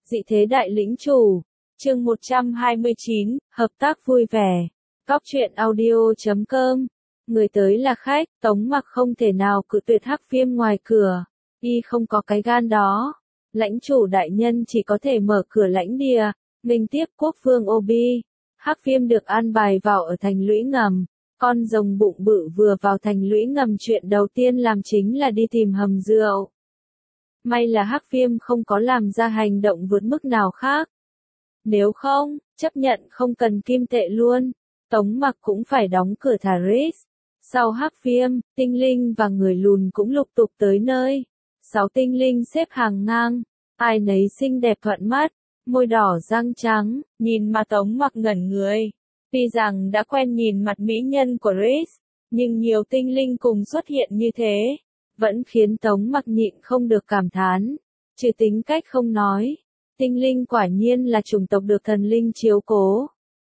Dị thế đại lĩnh chủ. Chương 129, hợp tác vui vẻ. Cóc truyện audio.com. Người tới là khách, Tống Mặc không thể nào cự tuyệt Hắc Viêm ngoài cửa. Y không có cái gan đó. Lãnh chủ đại nhân chỉ có thể mở cửa lãnh địa, nghênh tiếp quốc vương Obi. Hắc Viêm được an bài vào ở thành lũy ngầm. Con rồng bụng bự vừa vào thành lũy ngầm, chuyện đầu tiên làm chính là đi tìm hầm rượu. May là Hắc Viêm không có làm ra hành động vượt mức nào khác. Nếu không, chấp nhận không cần kim tệ luôn, Tống Mặc cũng phải đóng cửa thả Rhys. Sau Hắc Viêm, tinh linh và người lùn cũng lục tục tới nơi. 6 tinh linh xếp hàng ngang, ai nấy xinh đẹp thuận mắt, môi đỏ răng trắng, nhìn mà Tống Mặc ngẩn người. Tuy rằng đã quen nhìn mặt mỹ nhân của Rhys, nhưng nhiều tinh linh cùng xuất hiện như thế, vẫn khiến Tống Mặc nhịn không được cảm thán. Trừ tính cách không nói, tinh linh quả nhiên là chủng tộc được thần linh chiếu cố.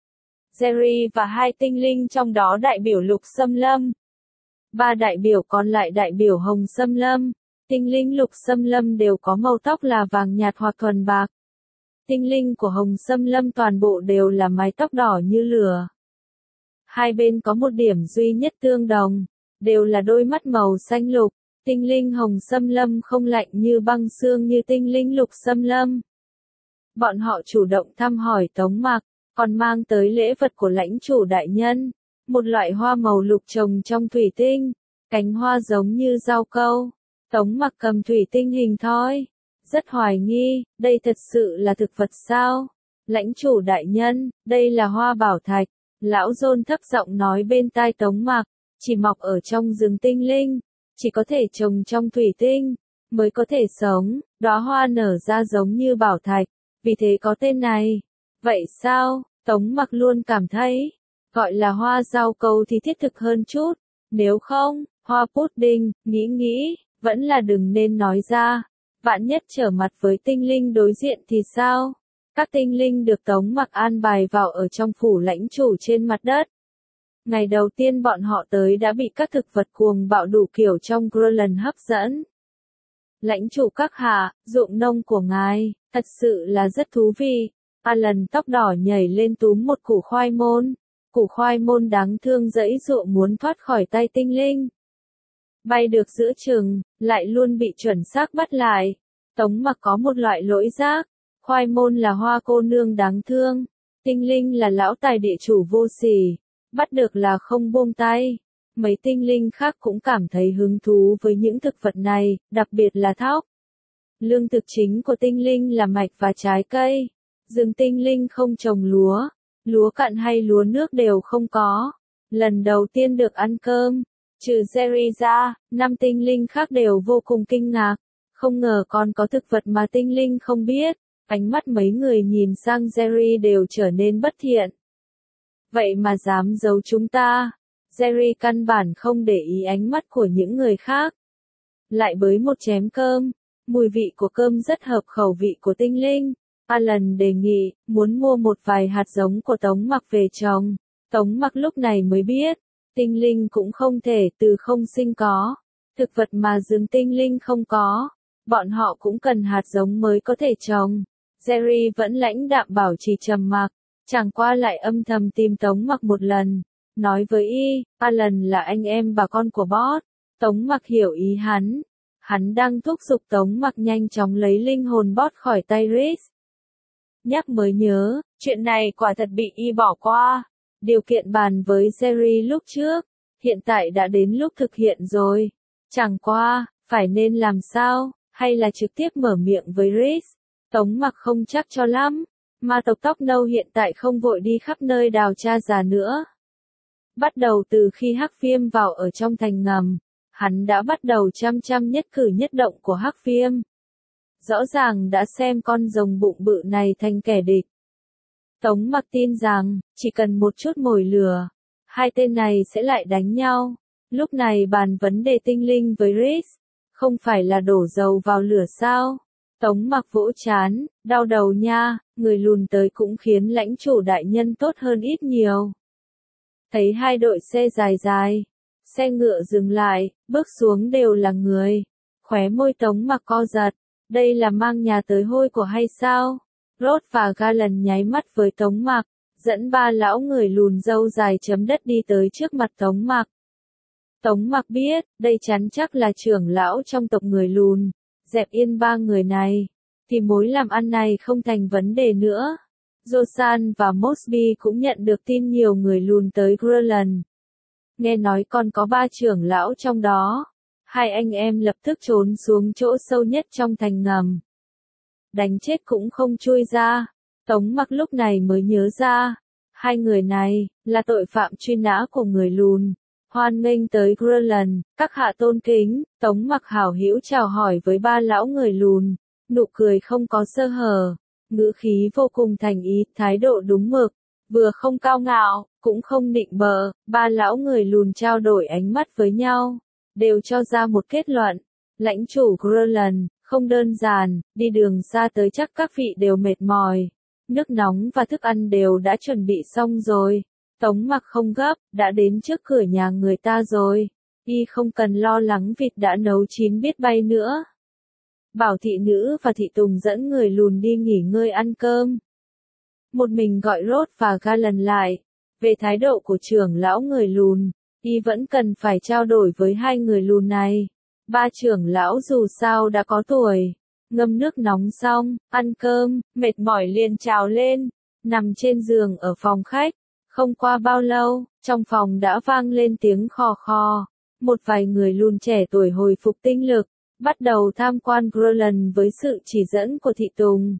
Jerry và 2 tinh linh trong đó đại biểu lục xâm lâm. 3 đại biểu còn lại đại biểu hồng xâm lâm. Tinh linh lục xâm lâm đều có màu tóc là vàng nhạt hoặc thuần bạc. Tinh linh của hồng xâm lâm toàn bộ đều là mái tóc đỏ như lửa. Hai bên có một điểm duy nhất tương đồng, đều là đôi mắt màu xanh lục. Tinh linh hồng xâm lâm không lạnh như băng xương như tinh linh lục xâm lâm. Bọn họ chủ động thăm hỏi Tống Mặc, còn mang tới lễ vật của lãnh chủ đại nhân, một loại hoa màu lục trồng trong thủy tinh, cánh hoa giống như rau câu. Tống Mặc cầm thủy tinh hình thoi, rất hoài nghi, đây thật sự là thực vật sao? Lãnh chủ đại nhân, đây là hoa bảo thạch. Lão John thấp giọng nói bên tai Tống Mặc, chỉ mọc ở trong rừng tinh linh, chỉ có thể trồng trong thủy tinh, mới có thể sống, đóa hoa nở ra giống như bảo thạch, vì thế có tên này. Vậy sao? Tống Mặc luôn cảm thấy, gọi là hoa rau câu thì thiết thực hơn chút, nếu không, hoa pudding, nghĩ, vẫn là đừng nên nói ra. Vạn nhất trở mặt với tinh linh đối diện thì sao? Các tinh linh được Tống Mặc an bài vào ở trong phủ lãnh chủ trên mặt đất. Ngày đầu tiên bọn họ tới đã bị các thực vật cuồng bạo đủ kiểu trong Groenland hấp dẫn. Lãnh chủ các hạ, ruộng nông của ngài, thật sự là rất thú vị. Alan tóc đỏ nhảy lên túm một củ khoai môn. Củ khoai môn đáng thương giãy giụa muốn thoát khỏi tay tinh linh. Bay được giữa chừng, lại luôn bị chuẩn xác bắt lại. Tống Mặc có một loại lỗi giác. Khoai môn là hoa cô nương đáng thương. Tinh linh là lão tài địa chủ vô sỉ. Bắt được là không buông tay. Mấy tinh linh khác cũng cảm thấy hứng thú với những thực vật này, đặc biệt là thóc. Lương thực chính của tinh linh là mạch và trái cây. Rừng tinh linh không trồng lúa. Lúa cạn hay lúa nước đều không có. Lần đầu tiên được ăn cơm. Trừ Jerry ra, 5 tinh linh khác đều vô cùng kinh ngạc. Không ngờ còn có thực vật mà tinh linh không biết. Ánh mắt mấy người nhìn sang Jerry đều trở nên bất thiện. Vậy mà dám giấu chúng ta. Jerry căn bản không để ý ánh mắt của những người khác. Lại bới một chén cơm. Mùi vị của cơm rất hợp khẩu vị của tinh linh. Alan đề nghị, muốn mua một vài hạt giống của Tống Mặc về trồng. Tống Mặc lúc này mới biết, tinh linh cũng không thể từ không sinh có. Thực vật mà rừng tinh linh không có, bọn họ cũng cần hạt giống mới có thể trồng. Jerry vẫn lãnh đạm bảo trì trầm mặc, chẳng qua lại âm thầm tìm Tống Mặc một lần. Nói với y, Alan là anh em bà con của boss. Tống Mặc hiểu ý hắn. Hắn đang thúc giục Tống Mặc nhanh chóng lấy linh hồn boss khỏi tay Rhys. Nhắc mới nhớ, chuyện này quả thật bị y bỏ qua. Điều kiện bàn với Jerry lúc trước, hiện tại đã đến lúc thực hiện rồi. Chẳng qua, phải nên làm sao, hay là trực tiếp mở miệng với Rhys? Tống Mặc không chắc cho lắm. Ma tộc tóc nâu hiện tại không vội đi khắp nơi đào tra ra nữa. Bắt đầu từ khi Hắc Viêm vào ở trong thành ngầm, hắn đã bắt đầu chăm nhất cử nhất động của Hắc Viêm. Rõ ràng đã xem con rồng bụng bự này thành kẻ địch. Tống Mặc tin rằng, chỉ cần một chút mồi lửa, 2 tên này sẽ lại đánh nhau. Lúc này bàn vấn đề tinh linh với Rhys, không phải là đổ dầu vào lửa sao? Tống Mặc vỗ chán, đau đầu nha, người lùn tới cũng khiến lãnh chủ đại nhân tốt hơn ít nhiều. Thấy 2 đội xe dài, xe ngựa dừng lại, bước xuống đều là người. Khóe môi Tống Mặc co giật, Đây là mang nhà tới hôi của hay sao? Roth và Galen nháy mắt với Tống Mặc, dẫn ba lão người lùn râu dài chấm đất đi tới trước mặt Tống Mặc. Tống Mặc biết, đây chắn chắc là trưởng lão trong tộc người lùn, dẹp yên ba người này, thì mối làm ăn này không thành vấn đề nữa. Josan và Mosby cũng nhận được tin nhiều người lùn tới Greenland. Nghe nói còn có 3 trưởng lão trong đó. Hai anh em lập tức trốn xuống chỗ sâu nhất trong thành ngầm. Đánh chết cũng không chui ra. Tống Mặc lúc này mới nhớ ra. Hai người này, là tội phạm truy nã của người lùn. Hoan nghênh tới Greenland, các hạ tôn kính. Tống Mặc hảo hữu chào hỏi với ba lão người lùn. Nụ cười không có sơ hở. Ngữ khí vô cùng thành ý, thái độ đúng mực. Vừa không cao ngạo, cũng không nịnh bợ. Ba lão người lùn trao đổi ánh mắt với nhau. Đều cho ra một kết luận. Lãnh chủ Greenland, không đơn giản, đi đường xa tới chắc các vị đều mệt mỏi. Nước nóng và thức ăn đều đã chuẩn bị xong rồi. Tống Mặc không gấp, đã đến trước cửa nhà người ta rồi. Y không cần lo lắng vịt đã nấu chín biết bay nữa. Bảo thị nữ và thị tùng dẫn người lùn đi nghỉ ngơi ăn cơm. Một mình gọi Roth và Galen lại. Về thái độ của trưởng lão người lùn, y vẫn cần phải trao đổi với hai người lùn này. Ba trưởng lão dù sao đã có tuổi. Ngâm nước nóng xong, ăn cơm, mệt mỏi liền trào lên. Nằm trên giường ở phòng khách. Không qua bao lâu, trong phòng đã vang lên tiếng khò khò. Một vài người lùn trẻ tuổi hồi phục tinh lực, bắt đầu tham quan Greenland với sự chỉ dẫn của thị tùng.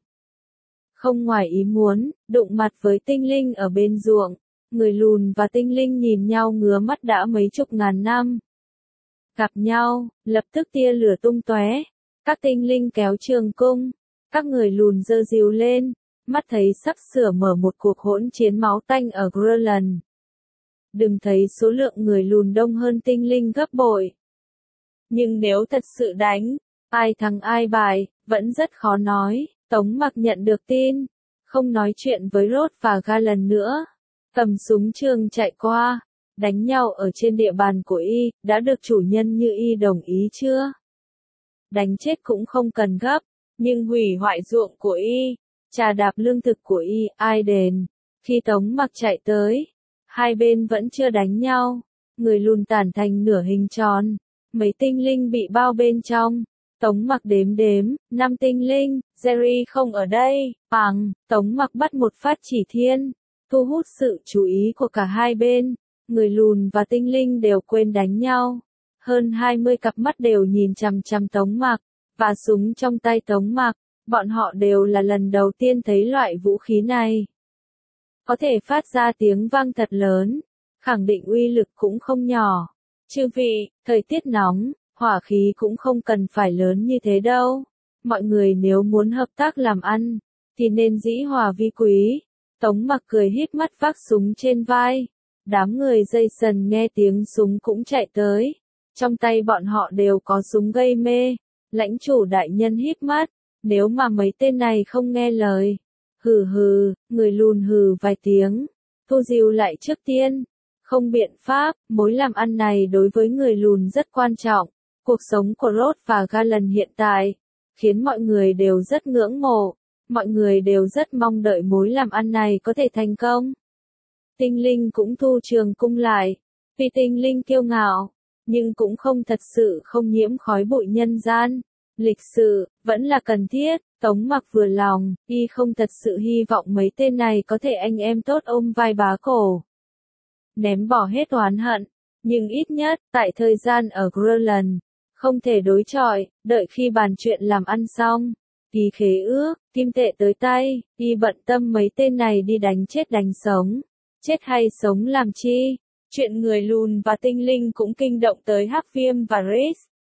Không ngoài ý muốn, đụng mặt với tinh linh ở bên ruộng. Người lùn và tinh linh nhìn nhau ngứa mắt đã mấy chục ngàn năm. Gặp nhau, lập tức tia lửa tung tóe. Các tinh linh kéo trường cung. Các người lùn giơ rìu lên. Mắt thấy sắp sửa mở một cuộc hỗn chiến máu tanh ở Greenland. Đừng thấy số lượng người lùn đông hơn tinh linh gấp bội. Nhưng nếu thật sự đánh, ai thắng ai bại, vẫn rất khó nói. Tống Mặc nhận được tin, không nói chuyện với Roth và Galen nữa. Cầm súng trường chạy qua, đánh nhau ở trên địa bàn của y, đã được chủ nhân như y đồng ý chưa? Đánh chết cũng không cần gấp, nhưng hủy hoại ruộng của y, trà đạp lương thực của y, ai đền? Khi Tống Mặc chạy tới, hai bên vẫn chưa đánh nhau, người lùn tản thành nửa hình tròn, mấy tinh linh bị bao bên trong. Tống Mặc đếm đếm, 5 tinh linh, Jerry không ở đây, bằng, Tống Mặc bắt một phát chỉ thiên, thu hút sự chú ý của cả hai bên, người lùn và tinh linh đều quên đánh nhau. Hơn 20 cặp mắt đều nhìn chằm chằm Tống Mặc, và súng trong tay Tống Mặc, bọn họ đều là lần đầu tiên thấy loại vũ khí này. Có thể phát ra tiếng vang thật lớn, khẳng định uy lực cũng không nhỏ. Chư vị, thời tiết nóng, hỏa khí cũng không cần phải lớn như thế đâu. Mọi người nếu muốn hợp tác làm ăn, thì nên dĩ hòa vi quý. Tống Mặc cười híp mắt vác súng trên vai. Đám người dây sần nghe tiếng súng cũng chạy tới. Trong tay bọn họ đều có súng gây mê. Lãnh chủ đại nhân híp mắt. Nếu mà mấy tên này không nghe lời. Hừ hừ, người lùn hừ vài tiếng. Thu dìu lại trước tiên. Không biện pháp, mối làm ăn này đối với người lùn rất quan trọng. Cuộc sống của Roth và Galen hiện tại, khiến mọi người đều rất ngưỡng mộ. Mọi người đều rất mong đợi mối làm ăn này có thể thành công. Tinh linh cũng thu trường cung lại. Vì tinh linh kiêu ngạo, nhưng cũng không thật sự không nhiễm khói bụi nhân gian. Lịch sự, vẫn là cần thiết. Tống Mặc vừa lòng, y không thật sự hy vọng mấy tên này có thể anh em tốt ôm vai bá cổ. Ném bỏ hết oán hận, nhưng ít nhất, tại thời gian ở Greenland, không thể đối chọi, đợi khi bàn chuyện làm ăn xong, ký khế ước, kim tệ tới tay, y bận tâm mấy tên này đi đánh chết đánh sống, chết hay sống làm chi. Chuyện người lùn và tinh linh cũng kinh động tới Hắc Viêm và Rhys.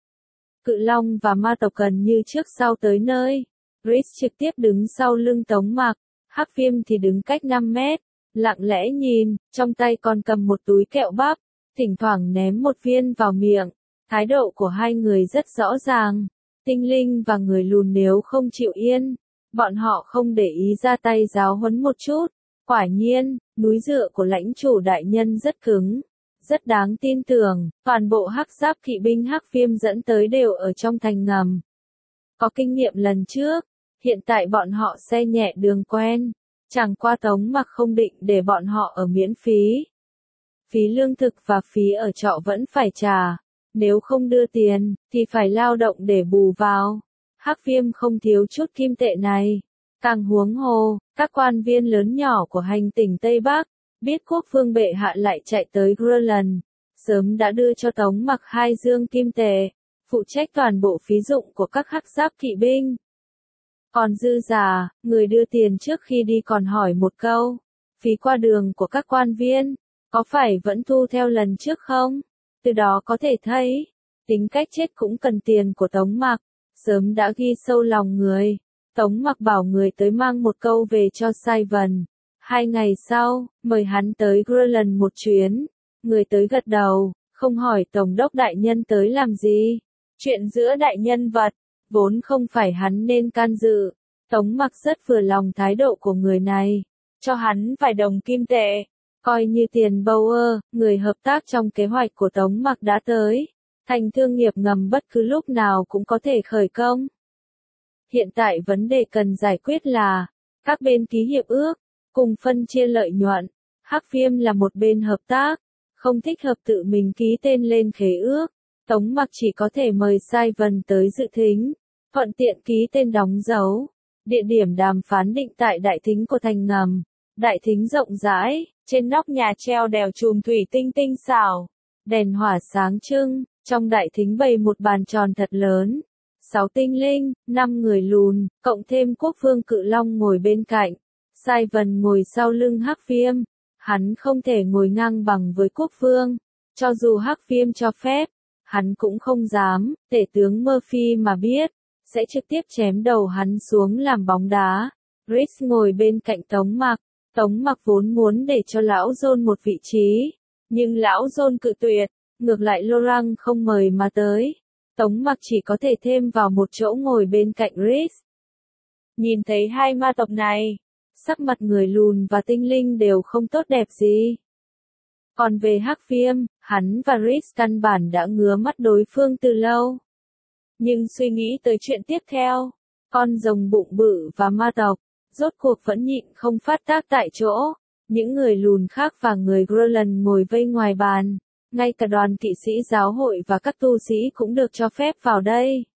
Cự Long và ma tộc gần như trước sau tới nơi. Rhys trực tiếp đứng sau lưng Tống Mặc, Hắc Viêm thì đứng cách 5 mét, lặng lẽ nhìn, trong tay còn cầm một túi kẹo bắp, thỉnh thoảng ném một viên vào miệng. Thái độ của hai người rất rõ ràng. Tinh linh và người lùn nếu không chịu yên, bọn họ không để ý ra tay giáo huấn một chút. Quả nhiên, núi dựa của lãnh chủ đại nhân rất cứng, rất đáng tin tưởng. Toàn bộ hắc giáp kỵ binh Hắc Viêm dẫn tới đều ở trong thành ngầm. có kinh nghiệm lần trước, hiện tại bọn họ xe nhẹ đường quen, chẳng qua Tống Mặc không định để bọn họ ở miễn phí. Phí lương thực và phí ở trọ vẫn phải trả, nếu không đưa tiền, thì phải lao động để bù vào. Hắc Viêm không thiếu chút kim tệ này. Càng huống hồ, các quan viên lớn nhỏ của hành tỉnh Tây Bắc, biết quốc vương bệ hạ lại chạy tới Greenland, sớm đã đưa cho Tống Mặc 2 dương kim tệ, phụ trách toàn bộ phí dụng của các hắc giáp kỵ binh. Còn dư giả, người đưa tiền trước khi đi còn hỏi một câu, phí qua đường của các quan viên, có phải vẫn thu theo lần trước không? Từ đó có thể thấy, tính cách chết cũng cần tiền của Tống Mặc, sớm đã ghi sâu lòng người. Tống Mặc bảo người tới mang một câu về cho Simon. 2 ngày sau, mời hắn tới Greenland một chuyến. Người tới gật đầu, không hỏi Tổng đốc đại nhân tới làm gì. Chuyện giữa đại nhân vật, vốn không phải hắn nên can dự. Tống Mặc rất vừa lòng thái độ của người này, cho hắn vài đồng kim tệ, coi như tiền Bauer, người hợp tác trong kế hoạch của Tống Mặc đã tới. Thành thương nghiệp ngầm bất cứ lúc nào cũng có thể khởi công. Hiện tại vấn đề cần giải quyết là, các bên ký hiệp ước, cùng phân chia lợi nhuận. Hắc Viêm là một bên hợp tác, không thích hợp tự mình ký tên lên khế ước. Tống Mặc chỉ có thể mời Simon tới dự thính, thuận tiện ký tên đóng dấu. Địa điểm đàm phán định tại đại thính của thành ngầm. Đại thính rộng rãi, trên nóc nhà treo đèo chùm thủy tinh tinh xảo, đèn hỏa sáng trưng, trong đại thính bày một bàn tròn thật lớn. 6 tinh linh, 5 người lùn, cộng thêm quốc vương cự long ngồi bên cạnh. Simon ngồi sau lưng Hắc Viêm, hắn không thể ngồi ngang bằng với quốc vương, cho dù Hắc Viêm cho phép, hắn cũng không dám. Tể tướng Murphy mà biết, sẽ trực tiếp chém đầu hắn xuống làm bóng đá. Rhys ngồi bên cạnh Tống Mặc. Tống Mặc vốn muốn để cho lão John một vị trí, nhưng lão John cự tuyệt, ngược lại Laurent không mời mà tới. Tống Mặc chỉ có thể thêm vào một chỗ ngồi bên cạnh Rhys. Nhìn thấy hai ma tộc này, sắc mặt người lùn và tinh linh đều không tốt đẹp gì. Còn về Hắc Viêm, hắn và Rhys căn bản đã ngứa mắt đối phương từ lâu. Nhưng suy nghĩ tới chuyện tiếp theo, con rồng bụng bự và ma tộc, rốt cuộc vẫn nhịn không phát tác tại chỗ. Những người lùn khác và người Greenland ngồi vây ngoài bàn. Ngay cả đoàn kỵ sĩ giáo hội và các tu sĩ cũng được cho phép vào đây.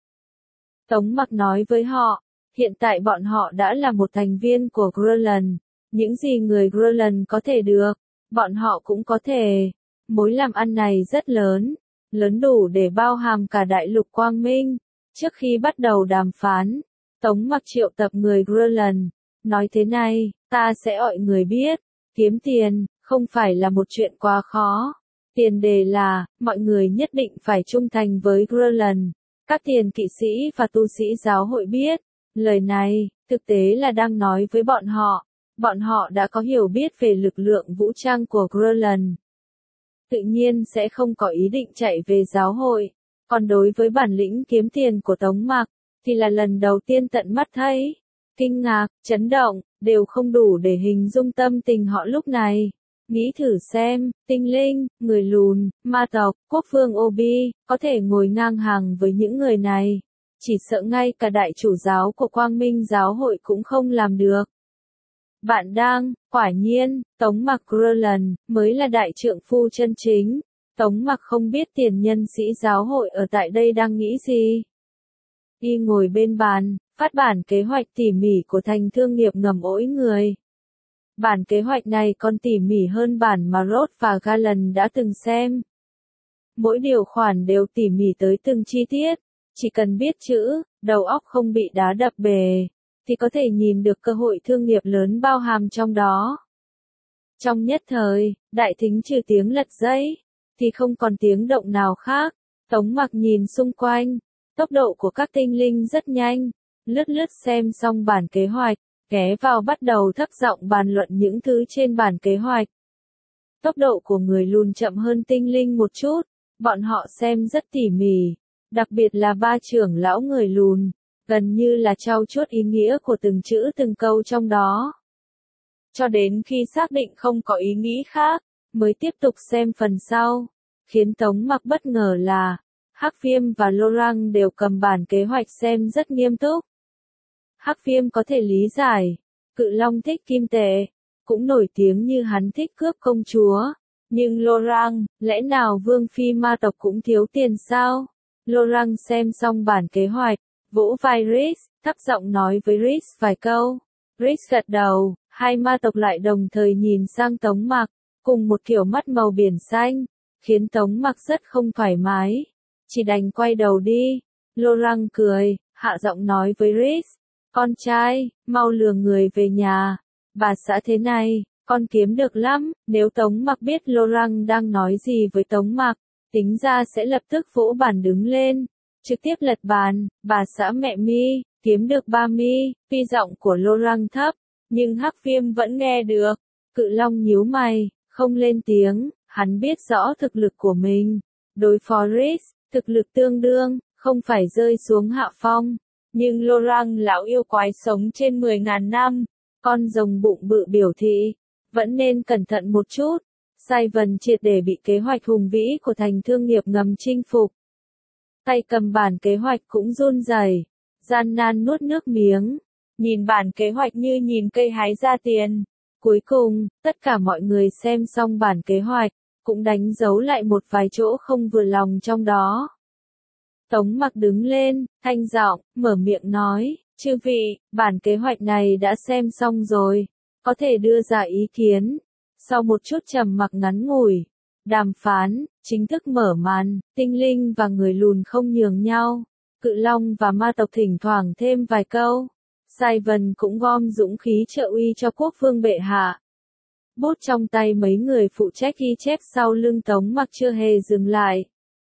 Tống Mặc nói với họ, hiện tại bọn họ đã là một thành viên của Greenland. Những gì người Greenland có thể được, bọn họ cũng có thể. Mối làm ăn này rất lớn, lớn đủ để bao hàm cả đại lục quang minh. Trước khi bắt đầu đàm phán, Tống Mặc triệu tập người Greenland, nói thế này, ta sẽ gọi người biết, kiếm tiền, không phải là một chuyện quá khó. Tiền đề là, mọi người nhất định phải trung thành với Greenland. Các tiền kỵ sĩ và tu sĩ giáo hội biết, lời này, thực tế là đang nói với bọn họ. Bọn họ đã có hiểu biết về lực lượng vũ trang của Greenland. Tự nhiên sẽ không có ý định chạy về giáo hội. Còn đối với bản lĩnh kiếm tiền của Tống Mặc, thì là lần đầu tiên tận mắt thấy. Kinh ngạc, chấn động, đều không đủ để hình dung tâm tình họ lúc này. Nghĩ thử xem, tinh linh, người lùn, ma tộc, quốc vương Obi, có thể ngồi ngang hàng với những người này. Chỉ sợ ngay cả đại chủ giáo của Quang Minh giáo hội cũng không làm được. Bạn đang, quả nhiên, Tống Mặc Greenland, mới là đại trượng phu chân chính. Tống Mặc không biết tiền nhân sĩ giáo hội ở tại đây đang nghĩ gì. Y ngồi bên bàn, phát bản kế hoạch tỉ mỉ của thành thương nghiệp ngầm ỗi người. Bản kế hoạch này còn tỉ mỉ hơn bản mà Roth và Gallen đã từng xem. Mỗi điều khoản đều tỉ mỉ tới từng chi tiết, chỉ cần biết chữ, đầu óc không bị đá đập bề, thì có thể nhìn được cơ hội thương nghiệp lớn bao hàm trong đó. Trong nhất thời, đại thính trừ tiếng lật giấy, thì không còn tiếng động nào khác. Tống Mặc nhìn xung quanh, tốc độ của các tinh linh rất nhanh, lướt lướt xem xong bản kế hoạch. Ghé vào bắt đầu thấp giọng bàn luận những thứ trên bản kế hoạch. Tốc độ của người lùn chậm hơn tinh linh một chút, bọn họ xem rất tỉ mỉ, đặc biệt là ba trưởng lão người lùn, gần như là trau chuốt ý nghĩa của từng chữ từng câu trong đó. Cho đến khi xác định không có ý nghĩ khác, mới tiếp tục xem phần sau. Khiến Tống Mặc bất ngờ là, Hắc Viêm và Laurent đều cầm bản kế hoạch xem rất nghiêm túc. Hắc Viêm có thể lý giải, Cự Long thích kim tệ, cũng nổi tiếng như hắn thích cướp công chúa. Nhưng Laurent, lẽ nào Vương Phi ma tộc cũng thiếu tiền sao? Laurent xem xong bản kế hoạch, vỗ vai Rhys, thấp giọng nói với Rhys vài câu. Rhys gật đầu, hai ma tộc lại đồng thời nhìn sang Tống Mặc, cùng một kiểu mắt màu biển xanh, khiến Tống Mặc rất không thoải mái. Chỉ đành quay đầu đi. Laurent cười, hạ giọng nói với Rhys, con trai, mau lừa người về nhà. Bà xã thế này, con kiếm được lắm. Nếu Tống Mặc biết Laurent đang nói gì với Tống Mặc, tính ra sẽ lập tức vỗ bàn đứng lên, trực tiếp lật bàn. Bà xã mẹ mi, kiếm được 3 mi. Tuy giọng của Laurent thấp, nhưng Hắc Viêm vẫn nghe được. Cự Long nhíu mày, không lên tiếng, hắn biết rõ thực lực của mình. Đối phó Rhys, thực lực tương đương, không phải rơi xuống hạ phong. Nhưng Laurent lão yêu quái sống trên 10.000 năm, con rồng bụng bự biểu thị, vẫn nên cẩn thận một chút. Simon triệt để bị kế hoạch hùng vĩ của thành thương nghiệp ngầm chinh phục. Tay cầm bản kế hoạch cũng run rẩy, gian nan nuốt nước miếng, nhìn bản kế hoạch như nhìn cây hái ra tiền. Cuối cùng, tất cả mọi người xem xong bản kế hoạch, cũng đánh dấu lại một vài chỗ không vừa lòng trong đó. Tống Mặc đứng lên, thanh giọng, mở miệng nói, chư vị, bản kế hoạch này đã xem xong rồi, có thể đưa ra ý kiến. Sau một chút trầm mặc ngắn ngủi, đàm phán chính thức mở màn. Tinh linh và người lùn không nhường nhau, Cự Long và ma tộc thỉnh thoảng thêm vài câu. Simon cũng gom dũng khí trợ uy cho quốc vương bệ hạ. Bút trong tay mấy người phụ trách ghi chép sau lưng Tống Mặc chưa hề dừng lại.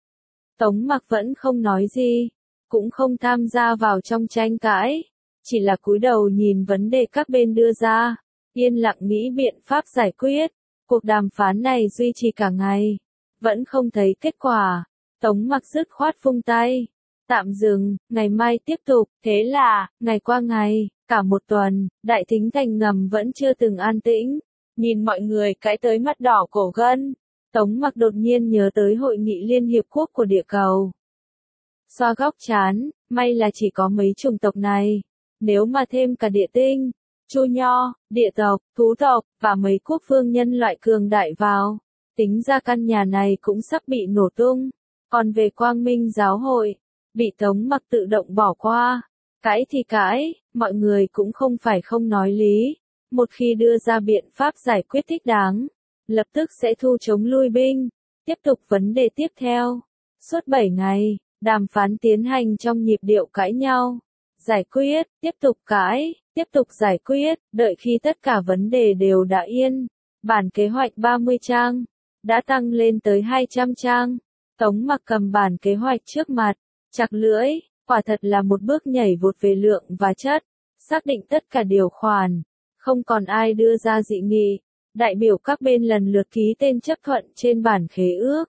Tống Mặc vẫn không nói gì, cũng không tham gia vào trong tranh cãi, chỉ là cúi đầu nhìn vấn đề các bên đưa ra, yên lặng nghĩ biện pháp giải quyết. Cuộc đàm phán này duy trì cả ngày, vẫn không thấy kết quả. Tống Mặc dứt khoát vung tay, tạm dừng, ngày mai tiếp tục. Thế là, ngày qua ngày, cả một tuần, Đại Thính Thành ngầm vẫn chưa từng an tĩnh. Nhìn mọi người cãi tới mắt đỏ cổ gân, Tống Mặc đột nhiên nhớ tới hội nghị Liên Hiệp Quốc của địa cầu. Xoa góc trán, may là chỉ có mấy chủng tộc này. Nếu mà thêm cả địa tinh, Chu Nho, địa tộc, thú tộc, và mấy quốc vương nhân loại cường đại vào, tính ra căn nhà này cũng sắp bị nổ tung. Còn về Quang Minh giáo hội, bị Tống Mặc tự động bỏ qua. Cãi thì cãi, mọi người cũng không phải không nói lý. Một khi đưa ra biện pháp giải quyết thích đáng, lập tức sẽ thu chống lui binh. Tiếp tục vấn đề tiếp theo. Suốt 7 ngày, đàm phán tiến hành trong nhịp điệu cãi nhau. Giải quyết, tiếp tục cãi, tiếp tục giải quyết, đợi khi tất cả vấn đề đều đã yên. Bản kế hoạch 30 trang, đã tăng lên tới 200 trang. Tống Mặc cầm bản kế hoạch trước mặt, chặt lưỡi, quả thật là một bước nhảy vụt về lượng và chất, xác định tất cả điều khoản. Không còn ai đưa ra dị nghị, đại biểu các bên lần lượt ký tên chấp thuận trên bản khế ước.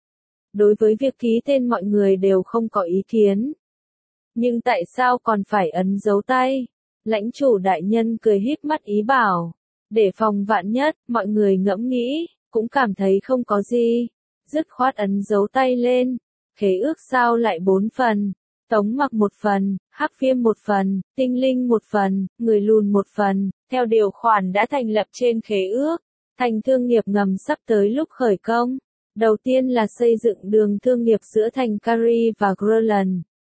Đối với việc ký tên mọi người đều không có ý kiến. Nhưng tại sao còn phải ấn dấu tay? Lãnh chủ đại nhân cười híp mắt ý bảo. Để phòng vạn nhất, mọi người ngẫm nghĩ, cũng cảm thấy không có gì. Dứt khoát ấn dấu tay lên. Khế ước sao lại 4 phần? Tống Mặc 1 phần, Hắc Viêm 1 phần, Tinh Linh 1 phần, Người Lùn 1 phần, theo điều khoản đã thành lập trên khế ước. Thành thương nghiệp ngầm sắp tới lúc khởi công. Đầu tiên là xây dựng đường thương nghiệp giữa thành Carrie và Grönland.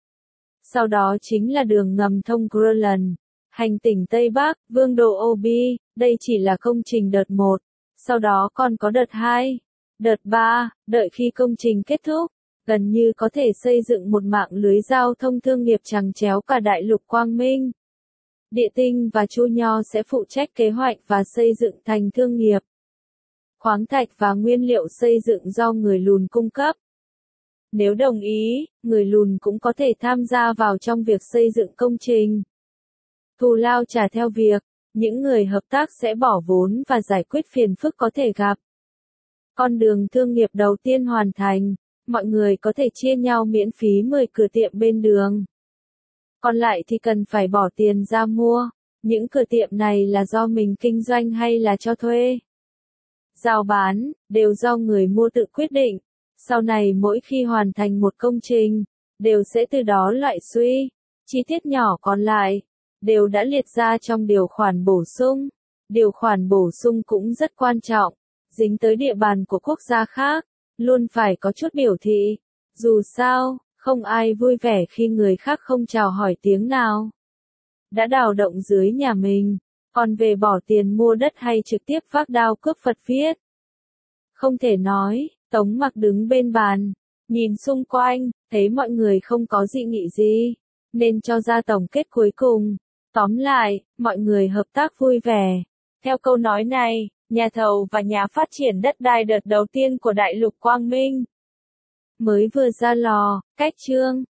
Sau đó chính là đường ngầm thông Grönland, hành tỉnh Tây Bắc, Vương đô Obi. Đây chỉ là công trình đợt 1. Sau đó còn có đợt 2, đợt 3, đợi khi công trình kết thúc, gần như có thể xây dựng một mạng lưới giao thông thương nghiệp chằng chéo cả đại lục Quang Minh. Địa tinh và Chu Nho sẽ phụ trách kế hoạch và xây dựng thành thương nghiệp. Khoáng thạch và nguyên liệu xây dựng do người lùn cung cấp. Nếu đồng ý, người lùn cũng có thể tham gia vào trong việc xây dựng công trình. Thù lao trả theo việc, những người hợp tác sẽ bỏ vốn và giải quyết phiền phức có thể gặp. Con đường thương nghiệp đầu tiên hoàn thành, mọi người có thể chia nhau miễn phí 10 cửa tiệm bên đường. Còn lại thì cần phải bỏ tiền ra mua. Những cửa tiệm này là do mình kinh doanh hay là cho thuê? Giao bán, đều do người mua tự quyết định. Sau này mỗi khi hoàn thành một công trình, đều sẽ từ đó loại suy, chi tiết nhỏ còn lại, đều đã liệt ra trong điều khoản bổ sung. Điều khoản bổ sung cũng rất quan trọng, dính tới địa bàn của quốc gia khác, luôn phải có chút biểu thị. Dù sao, không ai vui vẻ khi người khác không chào hỏi tiếng nào. Đã đào động dưới nhà mình, còn về bỏ tiền mua đất hay trực tiếp vác đao cướp Phật viết. Không thể nói, Tống Mặc đứng bên bàn, nhìn xung quanh, thấy mọi người không có dị nghị gì, nên cho ra tổng kết cuối cùng. Tóm lại, mọi người hợp tác vui vẻ. Theo câu nói này, nhà thầu và nhà phát triển đất đai đợt đầu tiên của Đại lục Quang Minh mới vừa ra lò, cách chương